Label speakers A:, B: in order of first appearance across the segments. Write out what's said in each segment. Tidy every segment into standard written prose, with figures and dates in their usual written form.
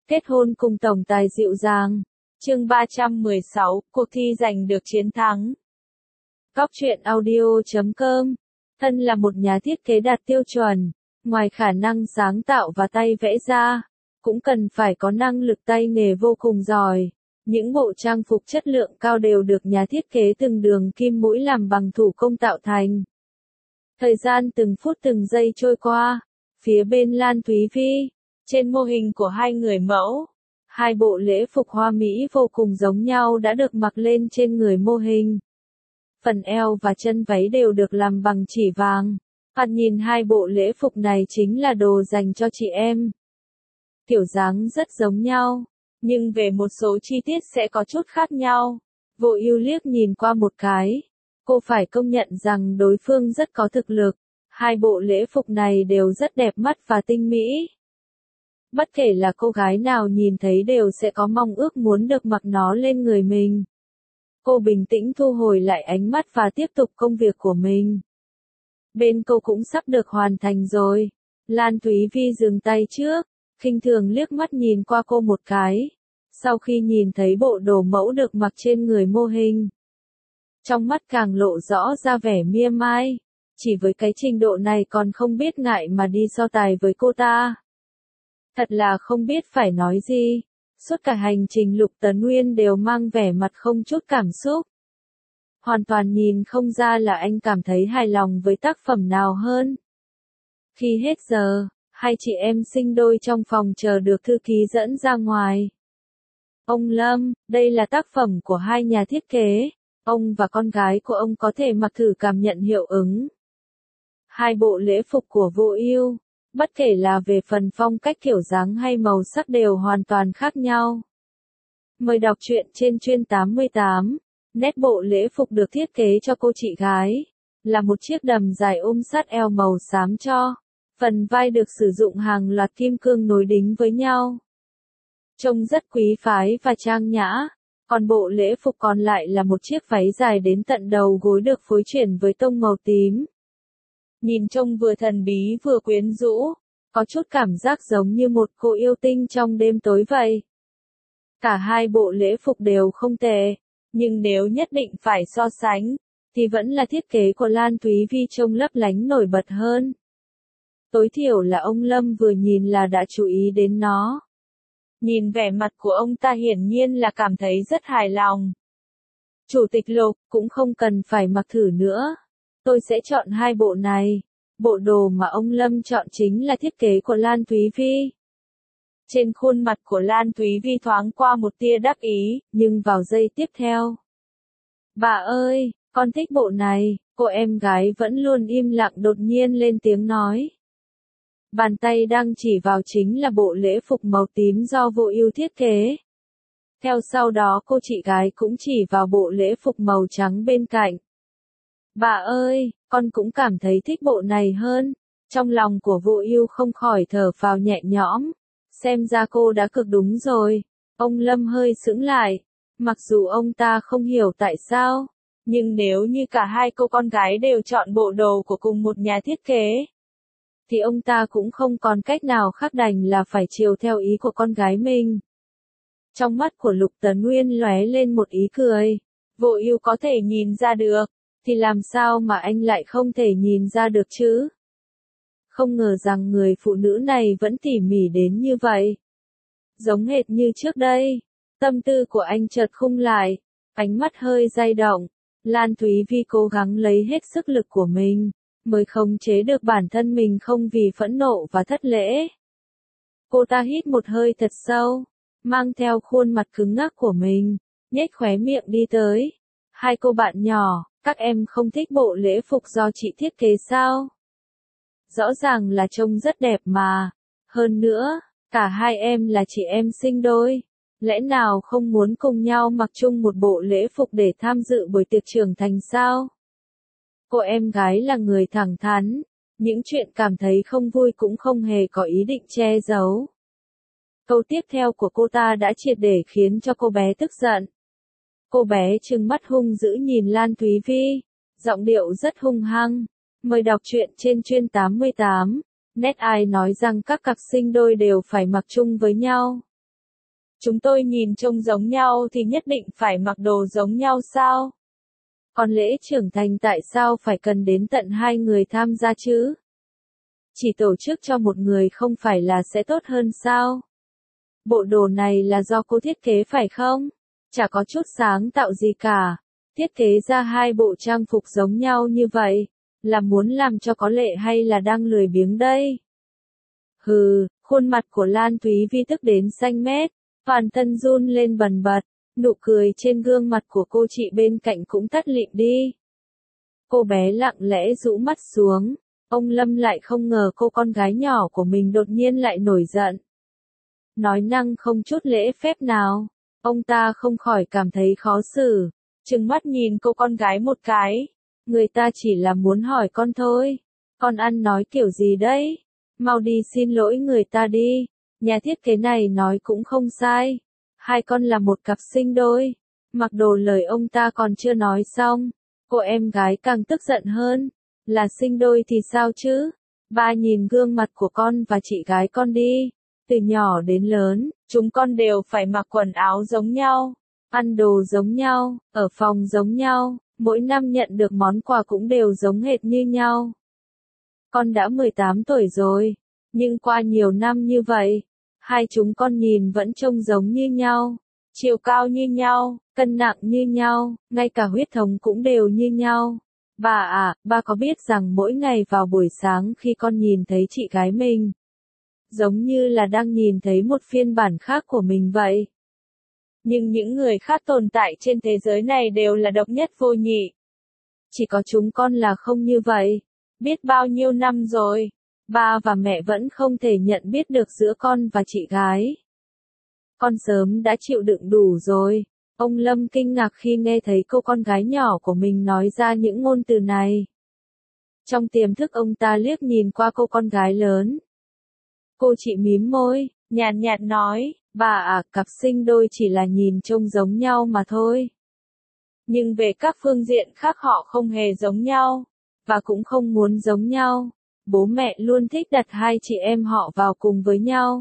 A: Kết hôn cùng tổng tài dịu dàng. Chương 316, cuộc thi giành được chiến thắng. Góc truyện audio.com. Thân là một nhà thiết kế đạt tiêu chuẩn, ngoài khả năng sáng tạo và tay vẽ ra, cũng cần phải có năng lực tay nghề vô cùng giỏi. Những bộ trang phục chất lượng cao đều được nhà thiết kế từng đường kim mũi làm bằng thủ công tạo thành. Thời gian từng phút từng giây trôi qua, phía bên Lan Thúy Vi, trên mô hình của hai người mẫu, hai bộ lễ phục hoa mỹ vô cùng giống nhau đã được mặc lên trên người mô hình. Phần eo và chân váy đều được làm bằng chỉ vàng. Thoạt nhìn hai bộ lễ phục này chính là đồ dành cho chị em. Kiểu dáng rất giống nhau, nhưng về một số chi tiết sẽ có chút khác nhau. Vô Ưu liếc nhìn qua một cái, cô phải công nhận rằng đối phương rất có thực lực. Hai bộ lễ phục này đều rất đẹp mắt và tinh mỹ. Bất kể là cô gái nào nhìn thấy đều sẽ có mong ước muốn được mặc nó lên người mình. Cô bình tĩnh thu hồi lại ánh mắt và tiếp tục công việc của mình. Bên cô cũng sắp được hoàn thành rồi. Lan Thúy Vi dừng tay trước, khinh thường liếc mắt nhìn qua cô một cái. Sau khi nhìn thấy bộ đồ mẫu được mặc trên người mô hình, trong mắt càng lộ rõ ra vẻ mỉa mai. Chỉ với cái trình độ này còn không biết ngại mà đi so tài với cô ta. Thật là không biết phải nói gì. Suốt cả hành trình Lục Tấn Uyên đều mang vẻ mặt không chút cảm xúc. Hoàn toàn nhìn không ra là anh cảm thấy hài lòng với tác phẩm nào hơn. Khi hết giờ, hai chị em sinh đôi trong phòng chờ được thư ký dẫn ra ngoài. Ông Lâm, đây là tác phẩm của hai nhà thiết kế. Ông và con gái của ông có thể mặc thử cảm nhận hiệu ứng. Hai bộ lễ phục của Vô Ưu, bất kể là về phần phong cách kiểu dáng hay màu sắc đều hoàn toàn khác nhau. Mời đọc truyện trên Chuyên 88. Nét bộ lễ phục được thiết kế cho cô chị gái, là một chiếc đầm dài ôm sát eo màu xám cho. Phần vai được sử dụng hàng loạt kim cương nối đính với nhau. Trông rất quý phái và trang nhã. Còn bộ lễ phục còn lại là một chiếc váy dài đến tận đầu gối được phối chuyển với tông màu tím. Nhìn trông vừa thần bí vừa quyến rũ, có chút cảm giác giống như một cô yêu tinh trong đêm tối vậy. Cả hai bộ lễ phục đều không tệ, nhưng nếu nhất định phải so sánh, thì vẫn là thiết kế của Lan Thúy Vi trông lấp lánh nổi bật hơn. Tối thiểu là ông Lâm vừa nhìn là đã chú ý đến nó. Nhìn vẻ mặt của ông ta hiển nhiên là cảm thấy rất hài lòng. Chủ tịch Lục, cũng không cần phải mặc thử nữa. Tôi sẽ chọn hai bộ này. Bộ đồ mà ông Lâm chọn chính là thiết kế của Lan Thúy Vi. Trên khuôn mặt của Lan Thúy Vi thoáng qua một tia đắc ý, nhưng vào giây tiếp theo. Bà ơi, con thích bộ này, cô em gái vẫn luôn im lặng đột nhiên lên tiếng nói. Bàn tay đang chỉ vào chính là bộ lễ phục màu tím do Vô Ưu thiết kế. Theo sau đó cô chị gái cũng chỉ vào bộ lễ phục màu trắng bên cạnh. Bà ơi, con cũng cảm thấy thích bộ này hơn. Trong lòng của Vô Ưu không khỏi thở phào nhẹ nhõm. Xem ra cô đã cực đúng rồi. Ông Lâm hơi sững lại. Mặc dù ông ta không hiểu tại sao, nhưng nếu như cả hai cô con gái đều chọn bộ đồ của cùng một nhà thiết kế, thì ông ta cũng không còn cách nào khác đành là phải chiều theo ý của con gái mình. Trong mắt của Lục Tấn Uyên lóe lên một ý cười. Vô Ưu có thể nhìn ra được, thì làm sao mà anh lại không thể nhìn ra được chứ? Không ngờ rằng người phụ nữ này vẫn tỉ mỉ đến như vậy. Giống hệt như trước đây. Tâm tư của anh chợt khung lại, ánh mắt hơi dao động. Lan Thúy Vi cố gắng lấy hết sức lực của mình, mới khống chế được bản thân mình không vì phẫn nộ và thất lễ. Cô ta hít một hơi thật sâu, mang theo khuôn mặt cứng ngắc của mình, nhếch khóe miệng đi tới. Hai cô bạn nhỏ, các em không thích bộ lễ phục do chị thiết kế sao? Rõ ràng là trông rất đẹp mà. Hơn nữa, cả hai em là chị em sinh đôi. Lẽ nào không muốn cùng nhau mặc chung một bộ lễ phục để tham dự buổi tiệc trưởng thành sao? Cô em gái là người thẳng thắn. Những chuyện cảm thấy không vui cũng không hề có ý định che giấu. Câu tiếp theo của cô ta đã triệt để khiến cho cô bé tức giận. Cô bé trừng mắt hung dữ nhìn Lan Thúy Vi, giọng điệu rất hung hăng. Mời đọc truyện trên Chuyên 88. Nét ai nói rằng các cặp sinh đôi đều phải mặc chung với nhau. Chúng tôi nhìn trông giống nhau thì nhất định phải mặc đồ giống nhau sao? Còn lễ trưởng thành tại sao phải cần đến tận 2 người tham gia chứ? Chỉ tổ chức cho một người không phải là sẽ tốt hơn sao? Bộ đồ này là do cô thiết kế phải không? Chả có chút sáng tạo gì cả. Thiết kế ra 2 bộ trang phục giống nhau như vậy, là muốn làm cho có lệ hay là đang lười biếng đây? Hừ, khuôn mặt của Lan Thúy Vi tức đến xanh mét, toàn thân run lên bần bật, nụ cười trên gương mặt của cô chị bên cạnh cũng tắt lịm đi. Cô bé lặng lẽ rũ mắt xuống, ông Lâm lại không ngờ cô con gái nhỏ của mình đột nhiên lại nổi giận. Nói năng không chút lễ phép nào, ông ta không khỏi cảm thấy khó xử, trừng mắt nhìn cô con gái một cái. Người ta chỉ là muốn hỏi con thôi, con ăn nói kiểu gì đấy? Mau đi xin lỗi người ta đi, nhà thiết kế này nói cũng không sai. 2 con là một cặp sinh đôi. Mặc đồ lời ông ta còn chưa nói xong, cô em gái càng tức giận hơn. Là sinh đôi thì sao chứ? Ba nhìn gương mặt của con và chị gái con đi. Từ nhỏ đến lớn, chúng con đều phải mặc quần áo giống nhau, ăn đồ giống nhau, ở phòng giống nhau, mỗi năm nhận được món quà cũng đều giống hệt như nhau. Con đã 18 tuổi rồi, nhưng qua nhiều năm như vậy, 2 chúng con nhìn vẫn trông giống như nhau, chiều cao như nhau, cân nặng như nhau, ngay cả huyết thống cũng đều như nhau. Ba có biết rằng mỗi ngày vào buổi sáng khi con nhìn thấy chị gái mình, giống như là đang nhìn thấy một phiên bản khác của mình vậy. Nhưng những người khác tồn tại trên thế giới này đều là độc nhất vô nhị. Chỉ có chúng con là không như vậy. Biết bao nhiêu năm rồi, ba và mẹ vẫn không thể nhận biết được giữa con và chị gái. Con sớm đã chịu đựng đủ rồi. Ông Lâm kinh ngạc khi nghe thấy cô con gái nhỏ của mình nói ra những ngôn từ này. Trong tiềm thức ông ta liếc nhìn qua cô con gái lớn. Cô chị mím môi, nhàn nhạt nói, cặp sinh đôi chỉ là nhìn trông giống nhau mà thôi. Nhưng về các phương diện khác họ không hề giống nhau, và cũng không muốn giống nhau. Bố mẹ luôn thích đặt 2 chị em họ vào cùng với nhau.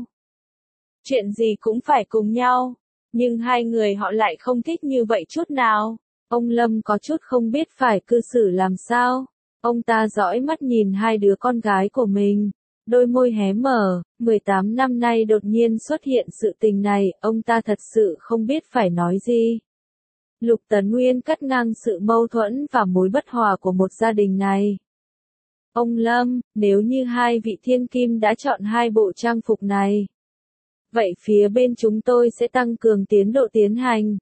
A: Chuyện gì cũng phải cùng nhau, nhưng 2 người họ lại không thích như vậy chút nào. Ông Lâm có chút không biết phải cư xử làm sao. Ông ta dõi mắt nhìn 2 đứa con gái của mình. Đôi môi hé mở, 18 năm nay đột nhiên xuất hiện sự tình này, ông ta thật sự không biết phải nói gì. Lục Tấn Nguyên cắt ngang sự mâu thuẫn và mối bất hòa của một gia đình này. Ông Lâm, nếu như 2 vị thiên kim đã chọn 2 bộ trang phục này, vậy phía bên chúng tôi sẽ tăng cường tiến độ tiến hành.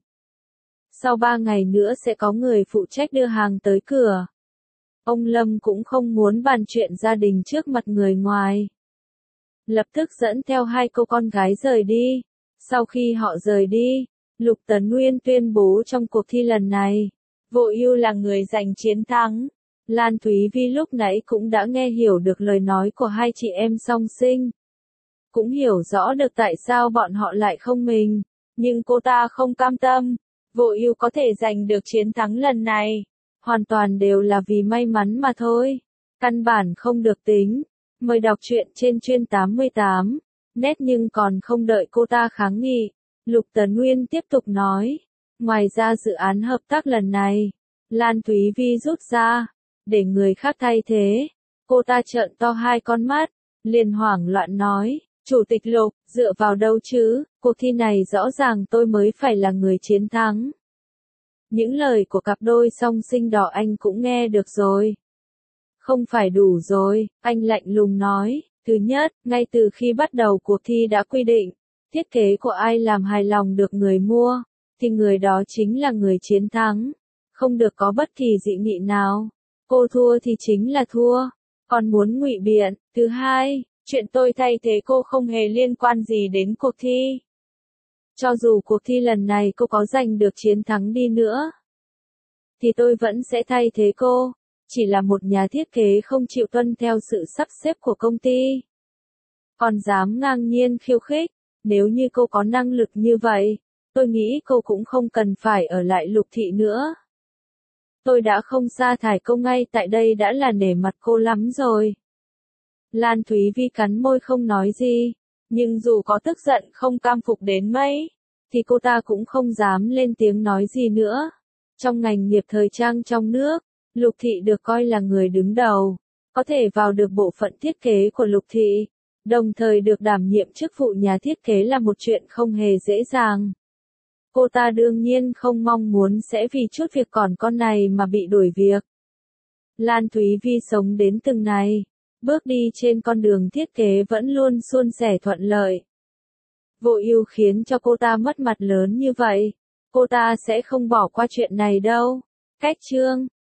A: Sau 3 ngày nữa sẽ có người phụ trách đưa hàng tới cửa. Ông Lâm cũng không muốn bàn chuyện gia đình trước mặt người ngoài. Lập tức dẫn theo 2 cô con gái rời đi. Sau khi họ rời đi, Lục Tấn Nguyên tuyên bố trong cuộc thi lần này, Vô Ưu là người giành chiến thắng. Lan Thúy Vi lúc nãy cũng đã nghe hiểu được lời nói của 2 chị em song sinh. Cũng hiểu rõ được tại sao bọn họ lại không mình. Nhưng cô ta không cam tâm. Vô Ưu có thể giành được chiến thắng lần này, hoàn toàn đều là vì may mắn mà thôi. Căn bản không được tính. Mời đọc truyện trên chuyên 88. Nét nhưng còn không đợi cô ta kháng nghị. Lục Tấn Nguyên tiếp tục nói. Ngoài ra dự án hợp tác lần này, Lan Thúy Vi rút ra, để người khác thay thế. Cô ta trợn to 2 con mắt, liền hoảng loạn nói. Chủ tịch Lục, dựa vào đâu chứ, cuộc thi này rõ ràng tôi mới phải là người chiến thắng. Những lời của cặp đôi song sinh đó anh cũng nghe được rồi. Không phải đủ rồi, anh lạnh lùng nói. Thứ nhất, ngay từ khi bắt đầu cuộc thi đã quy định, thiết kế của ai làm hài lòng được người mua, thì người đó chính là người chiến thắng. Không được có bất kỳ dị nghị nào. Cô thua thì chính là thua. Còn muốn ngụy biện. Thứ hai, chuyện tôi thay thế cô không hề liên quan gì đến cuộc thi. Cho dù cuộc thi lần này cô có giành được chiến thắng đi nữa, thì tôi vẫn sẽ thay thế cô. Chỉ là một nhà thiết kế không chịu tuân theo sự sắp xếp của công ty. Còn dám ngang nhiên khiêu khích. Nếu như cô có năng lực như vậy, tôi nghĩ cô cũng không cần phải ở lại Lục thị nữa. Tôi đã không sa thải cô ngay tại đây đã là nể mặt cô lắm rồi. Lan Thúy Vi cắn môi không nói gì, nhưng dù có tức giận không cam phục đến mấy, thì cô ta cũng không dám lên tiếng nói gì nữa. Trong ngành nghiệp thời trang trong nước, Lục Thị được coi là người đứng đầu, có thể vào được bộ phận thiết kế của Lục Thị, đồng thời được đảm nhiệm chức vụ nhà thiết kế là một chuyện không hề dễ dàng. Cô ta đương nhiên không mong muốn sẽ vì chút việc còn con này mà bị đuổi việc. Lan Thúy Vi sống đến từng này, bước đi trên con đường thiết kế vẫn luôn suôn sẻ thuận lợi. Vô Ưu khiến cho cô ta mất mặt lớn như vậy, cô ta sẽ không bỏ qua chuyện này đâu. Cách chương